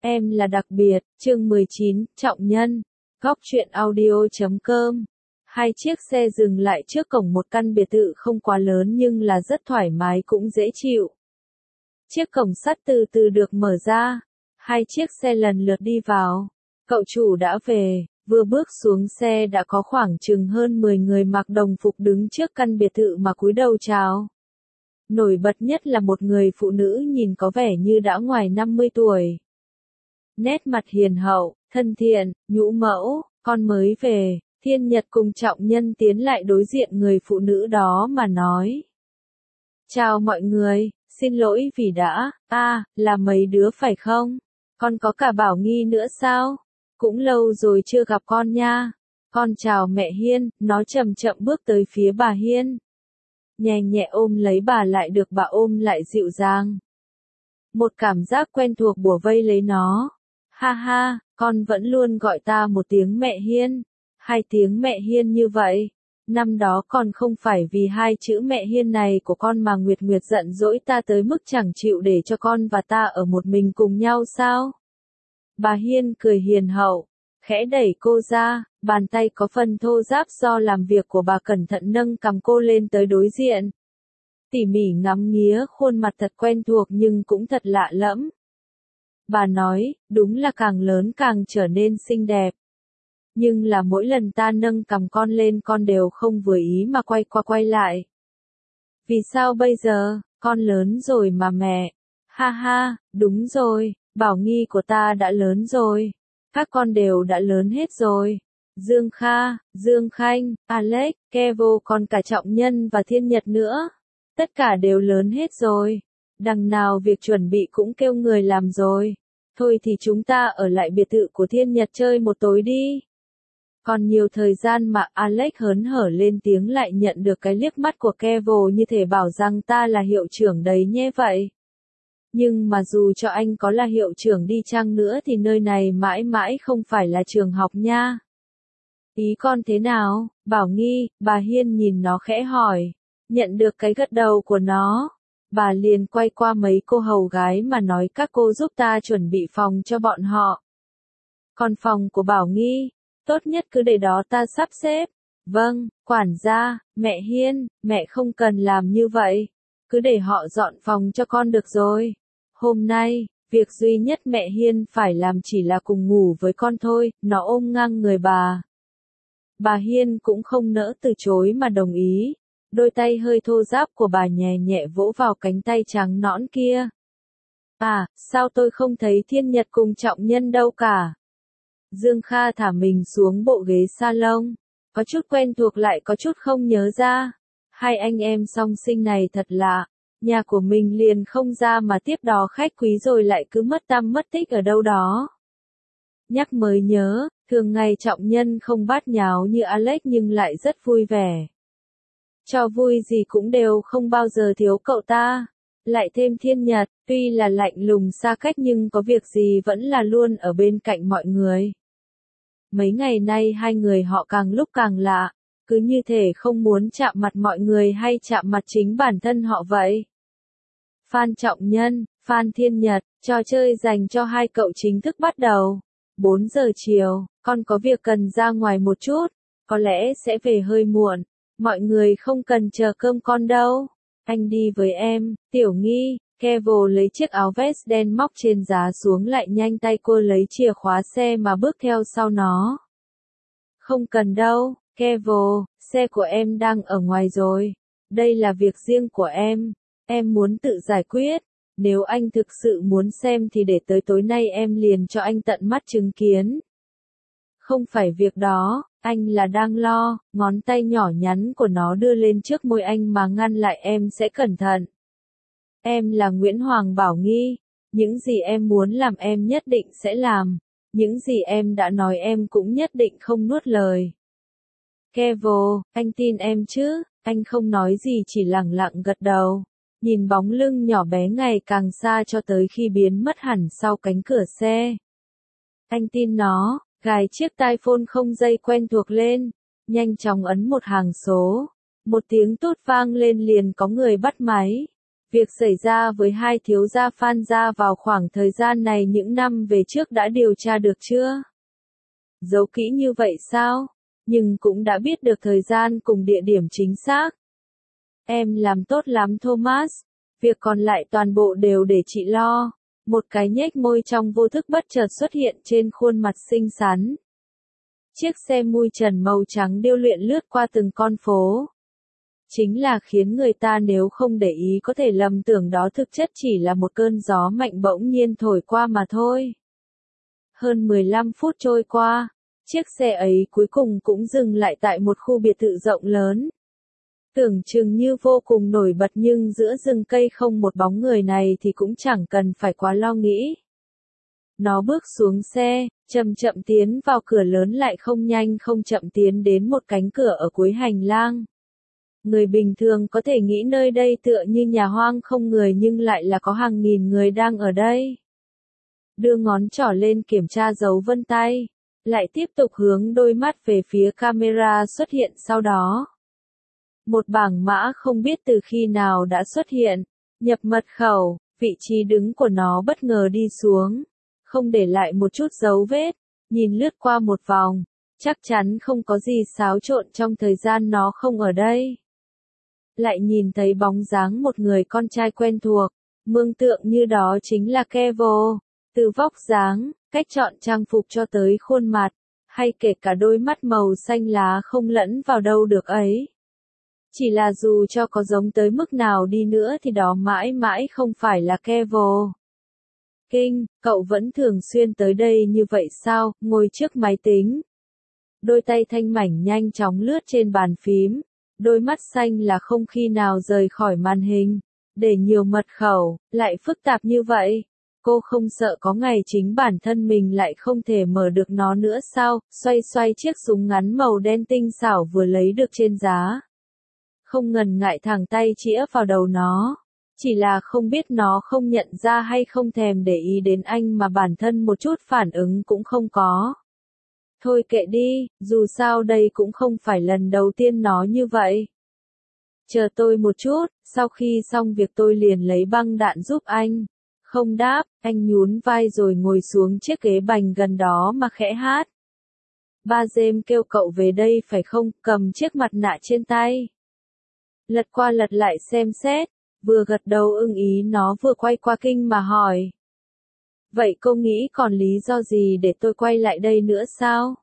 Em là đặc biệt, chương 19, trọng nhân. Góc truyện audio.com. Hai chiếc xe dừng lại trước cổng một căn biệt thự không quá lớn nhưng là rất thoải mái cũng dễ chịu. Chiếc cổng sắt từ từ được mở ra. Hai chiếc xe lần lượt đi vào. Cậu chủ đã về, vừa bước xuống xe đã có khoảng chừng hơn 10 người mặc đồng phục đứng trước căn biệt thự mà cúi đầu chào. Nổi bật nhất là một người phụ nữ nhìn có vẻ như đã ngoài 50 tuổi. Nét mặt hiền hậu, thân thiện, nhũ mẫu, con mới về. Thiên Nhật cùng Trọng Nhân tiến lại đối diện người phụ nữ đó mà nói. Chào mọi người, xin lỗi vì đã, là mấy đứa phải không? Con có cả Bảo Nghi nữa sao? Cũng lâu rồi chưa gặp con nha. Con chào mẹ Hiên, nó chậm chậm bước tới phía bà Hiên. Nhẹ nhẹ ôm lấy bà lại được bà ôm lại dịu dàng. Một cảm giác quen thuộc bủa vây lấy nó. Ha ha, con vẫn luôn gọi ta một tiếng mẹ Hiên. Hai tiếng mẹ Hiên như vậy. Năm đó còn không phải vì hai chữ mẹ Hiên này của con mà Nguyệt Nguyệt giận dỗi ta tới mức chẳng chịu để cho con và ta ở một mình cùng nhau sao? Bà Hiên cười hiền hậu, khẽ đẩy cô ra, bàn tay có phần thô ráp do làm việc của bà cẩn thận nâng cằm cô lên tới đối diện. Tỉ mỉ ngắm nghía khuôn mặt thật quen thuộc nhưng cũng thật lạ lẫm. Bà nói, đúng là càng lớn càng trở nên xinh đẹp. Nhưng là mỗi lần ta nâng cằm con lên con đều không vừa ý mà quay qua quay lại. Vì sao bây giờ, con lớn rồi mà mẹ? Ha ha, đúng rồi, Bảo Nghi của ta đã lớn rồi. Các con đều đã lớn hết rồi. Dương Kha, Dương Khanh, Alex, Kevo còn cả Trọng Nhân và Thiên Nhật nữa. Tất cả đều lớn hết rồi. Đằng nào việc chuẩn bị cũng kêu người làm rồi. Thôi thì chúng ta ở lại biệt thự của Thiên Nhật chơi một tối đi. Còn nhiều thời gian mà Alex hớn hở lên tiếng lại nhận được cái liếc mắt của Kevo như thể bảo rằng ta là hiệu trưởng đấy nhé vậy. Nhưng mà dù cho anh có là hiệu trưởng đi chăng nữa thì nơi này mãi mãi không phải là trường học nha. Ý con thế nào, Bảo Nghi? Bà Hiên nhìn nó khẽ hỏi. Nhận được cái gật đầu của nó. Bà liền quay qua mấy cô hầu gái mà nói các cô giúp ta chuẩn bị phòng cho bọn họ. Còn phòng của Bảo Nghi, tốt nhất cứ để đó ta sắp xếp. Vâng, quản gia, mẹ Hiên, mẹ không cần làm như vậy. Cứ để họ dọn phòng cho con được rồi. Hôm nay, việc duy nhất mẹ Hiên phải làm chỉ là cùng ngủ với con thôi, nó ôm ngang người bà. Bà Hiên cũng không nỡ từ chối mà đồng ý. Đôi tay hơi thô ráp của bà nhẹ nhẹ vỗ vào cánh tay trắng nõn kia. Sao tôi không thấy Thiên Nhật cùng Trọng Nhân đâu cả? Dương Kha thả mình xuống bộ ghế salon. Có chút quen thuộc lại có chút không nhớ ra. Hai anh em song sinh này thật lạ. Nhà của mình liền không ra mà tiếp đón khách quý rồi lại cứ mất tăm mất tích ở đâu đó. Nhắc mới nhớ, thường ngày Trọng Nhân không bát nháo như Alex nhưng lại rất vui vẻ. Cho vui gì cũng đều không bao giờ thiếu cậu ta. Lại thêm Thiên Nhật, tuy là lạnh lùng xa cách nhưng có việc gì vẫn là luôn ở bên cạnh mọi người. Mấy ngày nay hai người họ càng lúc càng lạ, cứ như thể không muốn chạm mặt mọi người hay chạm mặt chính bản thân họ vậy. Phan Trọng Nhân, Phan Thiên Nhật, trò chơi dành cho hai cậu chính thức bắt đầu. 4 giờ chiều, con có việc cần ra ngoài một chút, có lẽ sẽ về hơi muộn. Mọi người không cần chờ cơm con đâu. Anh đi với em, Tiểu Nghi. Kevo lấy chiếc áo vest đen móc trên giá xuống lại nhanh tay cô lấy chìa khóa xe mà bước theo sau nó. Không cần đâu, Kevo, xe của em đang ở ngoài rồi. Đây là việc riêng của em muốn tự giải quyết. Nếu anh thực sự muốn xem thì để tới tối nay em liền cho anh tận mắt chứng kiến. Không phải việc đó, anh là đang lo, ngón tay nhỏ nhắn của nó đưa lên trước môi anh mà ngăn lại em sẽ cẩn thận. Em là Nguyễn Hoàng Bảo Nghi, những gì em muốn làm em nhất định sẽ làm, những gì em đã nói em cũng nhất định không nuốt lời. Kevo, anh tin em chứ, anh không nói gì chỉ lẳng lặng gật đầu, nhìn bóng lưng nhỏ bé ngày càng xa cho tới khi biến mất hẳn sau cánh cửa xe. Anh tin nó. Gài chiếc tai phone không dây quen thuộc lên, nhanh chóng ấn một hàng số. Một tiếng tút vang lên liền có người bắt máy. Việc xảy ra với hai thiếu gia Phan gia vào khoảng thời gian này những năm về trước đã điều tra được chưa? Giấu kỹ như vậy sao? Nhưng cũng đã biết được thời gian cùng địa điểm chính xác. Em làm tốt lắm Thomas. Việc còn lại toàn bộ đều để chị lo. Một cái nhếch môi trong vô thức bất chợt xuất hiện trên khuôn mặt xinh xắn. Chiếc xe mui trần màu trắng điêu luyện lướt qua từng con phố. Chính là khiến người ta nếu không để ý có thể lầm tưởng đó thực chất chỉ là một cơn gió mạnh bỗng nhiên thổi qua mà thôi. Hơn 15 phút trôi qua, chiếc xe ấy cuối cùng cũng dừng lại tại một khu biệt thự rộng lớn. Tưởng chừng như vô cùng nổi bật nhưng giữa rừng cây không một bóng người này thì cũng chẳng cần phải quá lo nghĩ. Nó bước xuống xe, chậm chậm tiến vào cửa lớn lại không nhanh không chậm tiến đến một cánh cửa ở cuối hành lang. Người bình thường có thể nghĩ nơi đây tựa như nhà hoang không người nhưng lại là có hàng nghìn người đang ở đây. Đưa ngón trỏ lên kiểm tra dấu vân tay, lại tiếp tục hướng đôi mắt về phía camera xuất hiện sau đó. Một bảng mã không biết từ khi nào đã xuất hiện, nhập mật khẩu, vị trí đứng của nó bất ngờ đi xuống, không để lại một chút dấu vết, nhìn lướt qua một vòng, chắc chắn không có gì xáo trộn trong thời gian nó không ở đây. Lại nhìn thấy bóng dáng một người con trai quen thuộc, mường tượng như đó chính là Kevo, từ vóc dáng, cách chọn trang phục cho tới khuôn mặt, hay kể cả đôi mắt màu xanh lá không lẫn vào đâu được ấy. Chỉ là dù cho có giống tới mức nào đi nữa thì đó mãi mãi không phải là Kevo. Kinh, cậu vẫn thường xuyên tới đây như vậy sao, ngồi trước máy tính. Đôi tay thanh mảnh nhanh chóng lướt trên bàn phím, đôi mắt xanh là không khi nào rời khỏi màn hình, để nhiều mật khẩu, lại phức tạp như vậy. Cô không sợ có ngày chính bản thân mình lại không thể mở được nó nữa sao, xoay xoay chiếc súng ngắn màu đen tinh xảo vừa lấy được trên giá. Không ngần ngại thẳng tay chĩa vào đầu nó. Chỉ là không biết nó không nhận ra hay không thèm để ý đến anh mà bản thân một chút phản ứng cũng không có. Thôi kệ đi, dù sao đây cũng không phải lần đầu tiên nó như vậy. Chờ tôi một chút, sau khi xong việc tôi liền lấy băng đạn giúp anh. Không đáp, anh nhún vai rồi ngồi xuống chiếc ghế bành gần đó mà khẽ hát. Ba James kêu cậu về đây phải không, cầm chiếc mặt nạ trên tay. Lật qua lật lại xem xét, vừa gật đầu ưng ý nó vừa quay qua Kinh mà hỏi. Vậy cô nghĩ còn lý do gì để tôi quay lại đây nữa sao?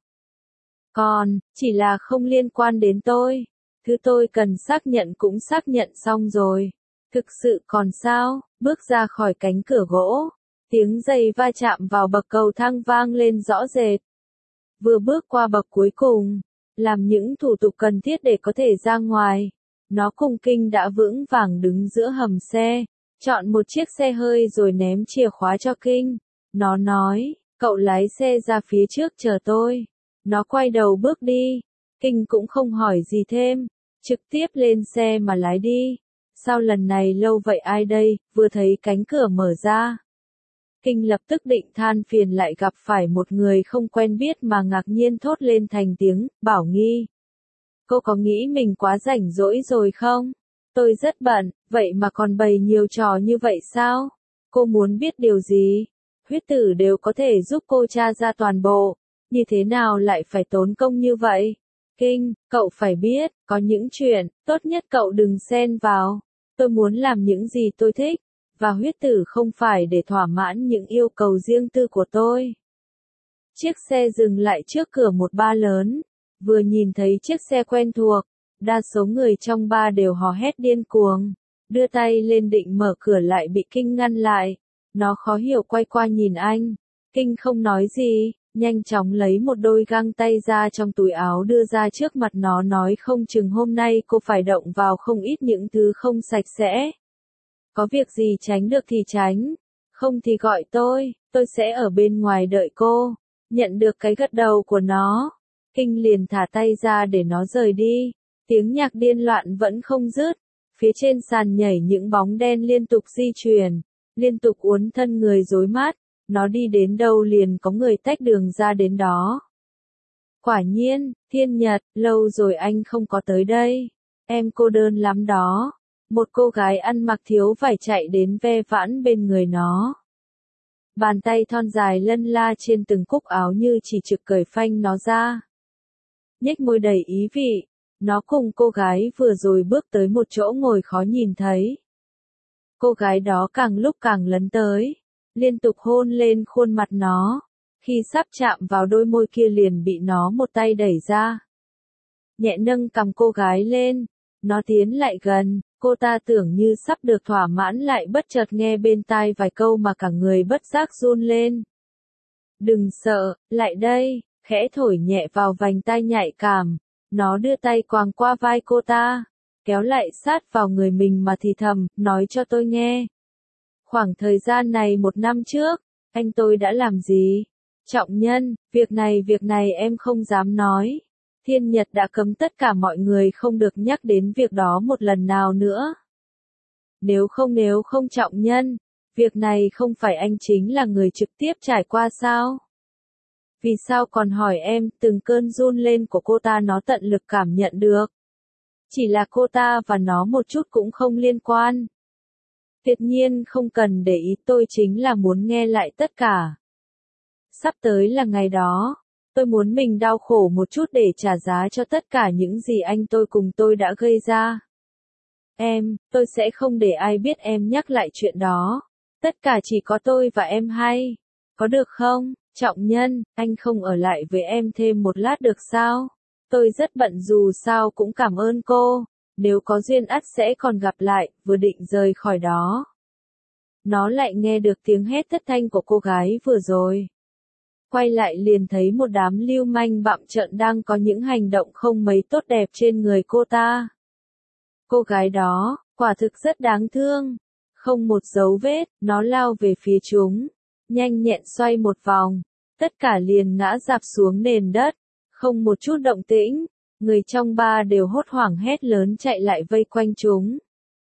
Còn, chỉ là không liên quan đến tôi. Thứ tôi cần xác nhận cũng xác nhận xong rồi. Thực sự còn sao? Bước ra khỏi cánh cửa gỗ. Tiếng giày va chạm vào bậc cầu thang vang lên rõ rệt. Vừa bước qua bậc cuối cùng, làm những thủ tục cần thiết để có thể ra ngoài. Nó cùng Kinh đã vững vàng đứng giữa hầm xe, chọn một chiếc xe hơi rồi ném chìa khóa cho Kinh. Nó nói, cậu lái xe ra phía trước chờ tôi. Nó quay đầu bước đi. Kinh cũng không hỏi gì thêm, trực tiếp lên xe mà lái đi. Sao lần này lâu vậy ai đây, vừa thấy cánh cửa mở ra. Kinh lập tức định than phiền lại gặp phải một người không quen biết mà ngạc nhiên thốt lên thành tiếng, Bảo Nghi. Cô có nghĩ mình quá rảnh rỗi rồi không? Tôi rất bận, vậy mà còn bày nhiều trò như vậy sao? Cô muốn biết điều gì? Huyết tử đều có thể giúp cô tra ra toàn bộ. Như thế nào lại phải tốn công như vậy? Kinh, cậu phải biết, có những chuyện, tốt nhất cậu đừng xen vào. Tôi muốn làm những gì tôi thích, và huyết tử không phải để thỏa mãn những yêu cầu riêng tư của tôi. Chiếc xe dừng lại trước cửa một bar lớn, vừa nhìn thấy chiếc xe quen thuộc, đa số người trong bar đều hò hét điên cuồng, đưa tay lên định mở cửa lại bị Kinh ngăn lại. Nó khó hiểu quay qua nhìn anh, Kinh không nói gì. Nhanh chóng lấy một đôi găng tay ra trong túi áo đưa ra trước mặt nó nói không chừng hôm nay cô phải động vào không ít những thứ không sạch sẽ. Có việc gì tránh được thì tránh, không thì gọi tôi sẽ ở bên ngoài đợi cô. Nhận được cái gật đầu của nó, Kinh liền thả tay ra để nó rời đi. Tiếng nhạc điên loạn vẫn không dứt, phía trên sàn nhảy những bóng đen liên tục di chuyển, liên tục uốn thân người rối mắt. Nó đi đến đâu liền có người tách đường ra đến đó. Quả nhiên, Thiên Nhật, lâu rồi anh không có tới đây. Em cô đơn lắm đó. Một cô gái ăn mặc thiếu vải chạy đến ve vãn bên người nó. Bàn tay thon dài lân la trên từng cúc áo như chỉ trực cởi phanh nó ra. Nhếch môi đầy ý vị, nó cùng cô gái vừa rồi bước tới một chỗ ngồi khó nhìn thấy. Cô gái đó càng lúc càng lấn tới, liên tục hôn lên khuôn mặt nó. Khi sắp chạm vào đôi môi kia liền bị nó một tay đẩy ra. Nhẹ nâng cằm cô gái lên, nó tiến lại gần, cô ta tưởng như sắp được thỏa mãn lại bất chợt nghe bên tai vài câu mà cả người bất giác run lên. Đừng sợ, lại đây, khẽ thổi nhẹ vào vành tai nhạy cảm, nó đưa tay quàng qua vai cô ta, kéo lại sát vào người mình mà thì thầm, nói cho tôi nghe. Khoảng thời gian này 1 năm trước, anh tôi đã làm gì? Trọng nhân, việc này em không dám nói. Thiên Nhật đã cấm tất cả mọi người không được nhắc đến việc đó một lần nào nữa. Nếu không Trọng nhân, việc này không phải anh chính là người trực tiếp trải qua sao? Vì sao còn hỏi em, từng cơn run lên của cô ta nó tận lực cảm nhận được. Chỉ là cô ta và nó một chút cũng không liên quan. Tuyệt nhiên không cần để ý, tôi chính là muốn nghe lại tất cả. Sắp tới là ngày đó, tôi muốn mình đau khổ một chút để trả giá cho tất cả những gì anh tôi cùng tôi đã gây ra. Tôi sẽ không để ai biết em nhắc lại chuyện đó. Tất cả chỉ có tôi và em hay. Có được không, Trọng nhân, anh không ở lại với em thêm một lát được sao? Tôi rất bận dù sao cũng cảm ơn cô. Nếu có duyên ắt sẽ còn gặp lại, vừa định rời khỏi đó. Nó lại nghe được tiếng hét thất thanh của cô gái vừa rồi. Quay lại liền thấy một đám lưu manh bặm trợn đang có những hành động không mấy tốt đẹp trên người cô ta. Cô gái đó, quả thực rất đáng thương. Không một dấu vết, nó lao về phía chúng. Nhanh nhẹn xoay một vòng. Tất cả liền ngã rạp xuống nền đất. Không một chút động tĩnh. Người trong bar đều hốt hoảng hét lớn chạy lại vây quanh chúng.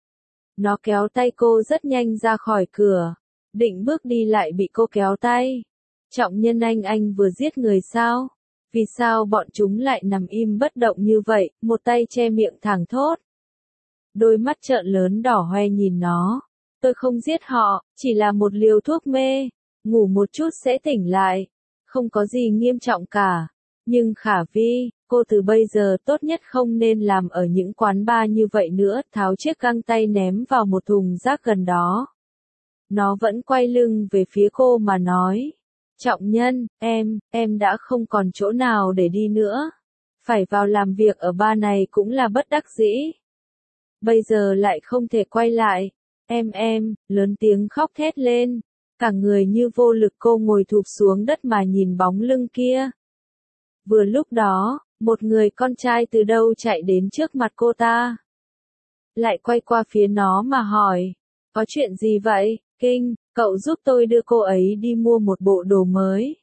Nó kéo tay cô rất nhanh ra khỏi cửa. Định bước đi lại bị cô kéo tay. Trọng nhân, anh vừa giết người sao? Vì sao bọn chúng lại nằm im bất động như vậy, một tay che miệng thẳng thốt. Đôi mắt trợn lớn đỏ hoe nhìn nó. Tôi không giết họ, chỉ là một liều thuốc mê. Ngủ một chút sẽ tỉnh lại. Không có gì nghiêm trọng cả. Nhưng Khả Vi, cô từ bây giờ tốt nhất không nên làm ở những quán bar như vậy nữa. Tháo chiếc găng tay ném vào một thùng rác gần đó. Nó vẫn quay lưng về phía cô mà nói. Trọng nhân, em đã không còn chỗ nào để đi nữa. Phải vào làm việc ở bar này cũng là bất đắc dĩ. Bây giờ lại không thể quay lại. Em, lớn tiếng khóc thét lên. Cả người như vô lực cô ngồi thụp xuống đất mà nhìn bóng lưng kia. Vừa lúc đó, một người con trai từ đâu chạy đến trước mặt cô ta. Lại quay qua phía nó mà hỏi. Có chuyện gì vậy, Kinh? Cậu giúp tôi đưa cô ấy đi mua một bộ đồ mới.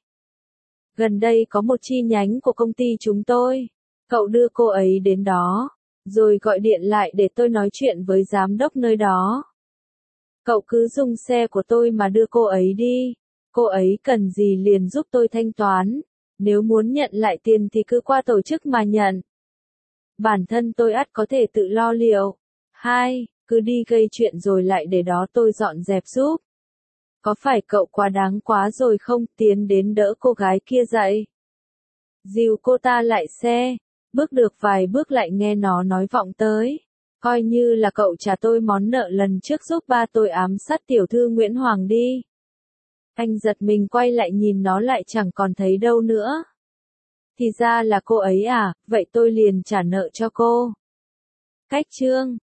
Gần đây có một chi nhánh của công ty chúng tôi. Cậu đưa cô ấy đến đó. Rồi gọi điện lại để tôi nói chuyện với giám đốc nơi đó. Cậu cứ dùng xe của tôi mà đưa cô ấy đi. Cô ấy cần gì liền giúp tôi thanh toán. Nếu muốn nhận lại tiền thì cứ qua tổ chức mà nhận. Bản thân tôi ắt có thể tự lo liệu. 2. Cứ đi gây chuyện rồi lại để đó tôi dọn dẹp giúp. Có phải cậu quá đáng quá rồi không? Tiến đến đỡ cô gái kia dậy. Dìu cô ta lại xe. Bước được vài bước lại nghe nó nói vọng tới. Coi như là cậu trả tôi món nợ lần trước giúp ba tôi ám sát tiểu thư Nguyễn Hoàng đi. Anh giật mình quay lại nhìn nó lại chẳng còn thấy đâu nữa. Thì ra là cô ấy à, vậy tôi liền trả nợ cho cô. Cách chương